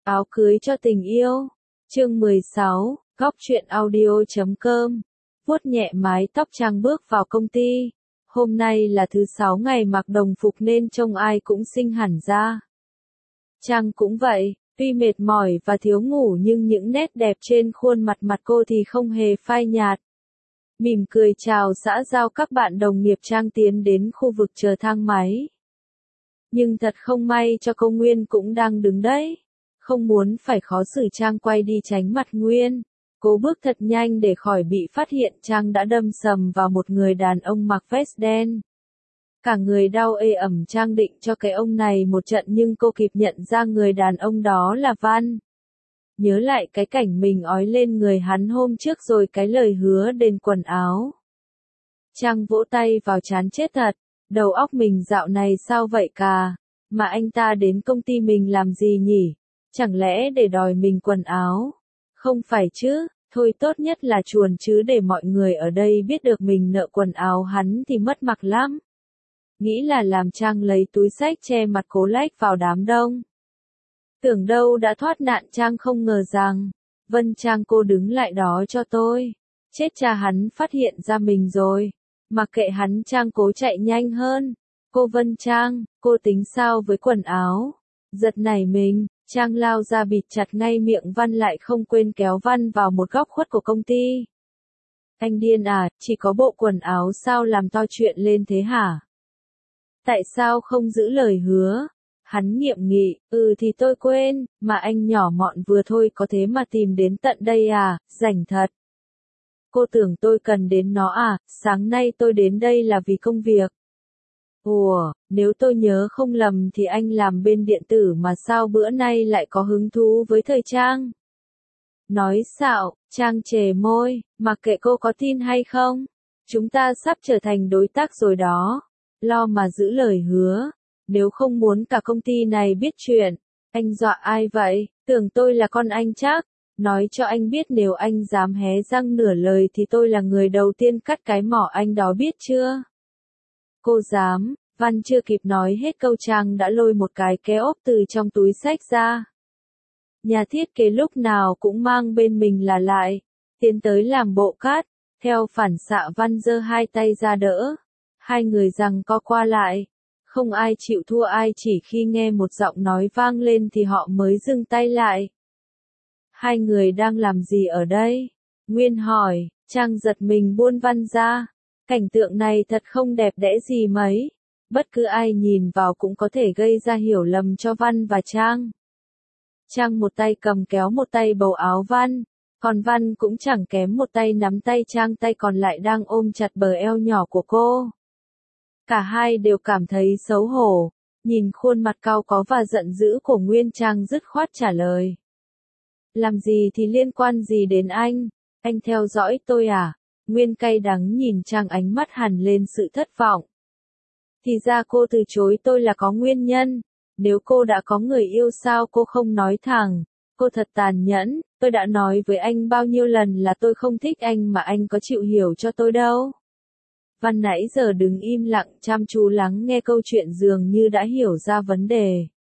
Áo cưới cho tình yêu. Chương 16, góc truyện audio.com. Vuốt nhẹ mái tóc Trang bước vào công ty. Hôm nay là thứ 6 ngày mặc đồng phục nên trông ai cũng xinh hẳn ra. Trang cũng vậy, tuy mệt mỏi và thiếu ngủ nhưng những nét đẹp trên khuôn mặt cô thì không hề phai nhạt. Mỉm cười chào xã giao các bạn đồng nghiệp, Trang tiến đến khu vực chờ thang máy. Nhưng thật không may cho cô, Nguyên cũng đang đứng đấy. Không muốn phải khó xử, Trang quay đi tránh mặt Nguyên. Cố bước thật nhanh để khỏi bị phát hiện, Trang đã đâm sầm vào một người đàn ông mặc vest đen. Cả người đau ê ẩm, Trang định cho cái ông này một trận nhưng cô kịp nhận ra người đàn ông đó là Văn. Nhớ lại cái cảnh mình ói lên người hắn hôm trước rồi cái lời hứa đền quần áo. Trang vỗ tay vào trán, chết thật, đầu óc mình dạo này sao vậy cả, mà anh ta đến công ty mình làm gì nhỉ? Chẳng lẽ để đòi mình quần áo? Không phải chứ, thôi tốt nhất là chuồn chứ để mọi người ở đây biết được mình nợ quần áo hắn thì mất mặt lắm. Nghĩ là làm, Trang lấy túi xách che mặt cố lách vào đám đông. Tưởng đâu đã thoát nạn, Trang không ngờ rằng, Vân Trang, cô đứng lại đó cho tôi. Chết cha, hắn phát hiện ra mình rồi. Mặc kệ hắn, Trang cố chạy nhanh hơn. Cô Vân Trang, cô tính sao với quần áo? Giật nảy mình, Trang lao ra bịt chặt ngay miệng Văn lại, không quên kéo Văn vào một góc khuất của công ty. Anh điên à, chỉ có bộ quần áo sao làm to chuyện lên thế hả? Tại sao không giữ lời hứa? Hắn nghiệm nghị, thì tôi quên, mà anh nhỏ mọn vừa thôi có thế mà tìm đến tận đây à, rảnh thật. Cô tưởng tôi cần đến nó à, sáng nay tôi đến đây là vì công việc. Ủa, nếu tôi nhớ không lầm thì anh làm bên điện tử mà sao bữa nay lại có hứng thú với thời trang? Nói xạo, Trang chề môi, mặc kệ cô có tin hay không, chúng ta sắp trở thành đối tác rồi đó. Lo mà giữ lời hứa, nếu không muốn cả công ty này biết chuyện. Anh dọa ai vậy, tưởng tôi là con anh chắc. Nói cho anh biết, nếu anh dám hé răng nửa lời thì tôi là người đầu tiên cắt cái mỏ anh đó, biết chưa? Cô dám? Văn chưa kịp nói hết câu, Trang đã lôi một cái kéo ốp từ trong túi xách ra. Nhà thiết kế lúc nào cũng mang bên mình là lại, tiến tới làm bộ cắt. Theo phản xạ, Văn giơ hai tay ra đỡ. Hai người giằng co qua lại. Không ai chịu thua ai, chỉ khi nghe một giọng nói vang lên thì họ mới dừng tay lại. Hai người đang làm gì ở đây? Nguyên hỏi. Trang giật mình buông Văn ra. Cảnh tượng này thật không đẹp đẽ gì mấy. Bất cứ ai nhìn vào cũng có thể gây ra hiểu lầm cho Văn và Trang. Trang một tay cầm kéo, một tay bầu áo Văn. Còn Văn cũng chẳng kém, một tay nắm tay Trang, tay còn lại đang ôm chặt bờ eo nhỏ của cô. Cả hai đều cảm thấy xấu hổ. Nhìn khuôn mặt cau có và giận dữ của Nguyên, Trang dứt khoát trả lời. Làm gì thì liên quan gì đến anh? Anh theo dõi tôi à? Nguyên cay đắng nhìn Trang, ánh mắt hằn lên sự thất vọng. Thì ra cô từ chối tôi là có nguyên nhân. Nếu cô đã có người yêu sao cô không nói thẳng? Cô thật tàn nhẫn, tôi đã nói với anh bao nhiêu lần là tôi không thích anh mà anh có chịu hiểu cho tôi đâu. Văn nãy giờ đứng im lặng chăm chú lắng nghe câu chuyện, dường như đã hiểu ra vấn đề.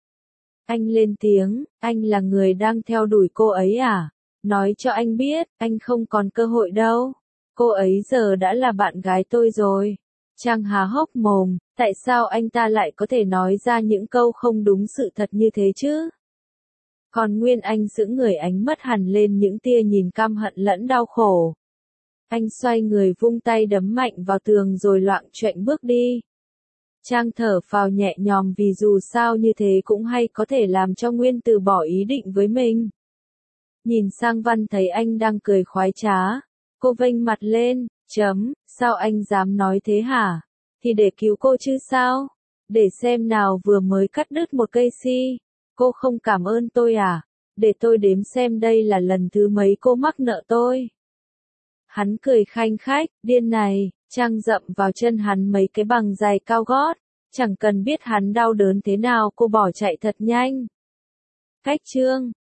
Anh lên tiếng, anh là người đang theo đuổi cô ấy à? Nói cho anh biết, anh không còn cơ hội đâu. Cô ấy giờ đã là bạn gái tôi rồi. Trang há hốc mồm, tại sao anh ta lại có thể nói ra những câu không đúng sự thật như thế chứ? Còn Nguyên, anh sững người, ánh mắt hằn lên những tia nhìn căm hận lẫn đau khổ. Anh xoay người vung tay đấm mạnh vào tường rồi loạng choạng bước đi. Trang thở phào nhẹ nhõm vì dù sao như thế cũng hay có thể làm cho Nguyên từ bỏ ý định với mình. Nhìn sang Văn thấy anh đang cười khoái trá. Cô vênh mặt lên, sao anh dám nói thế hả? Thì để cứu cô chứ sao? Để xem nào, vừa mới cắt đứt một cây si. Cô không cảm ơn tôi à? Để tôi đếm xem đây là lần thứ mấy cô mắc nợ tôi. Hắn cười khanh khách, điên này. Trang dậm vào chân hắn mấy cái bằng giày cao gót. Chẳng cần biết hắn đau đớn thế nào, cô bỏ chạy thật nhanh. Cách chương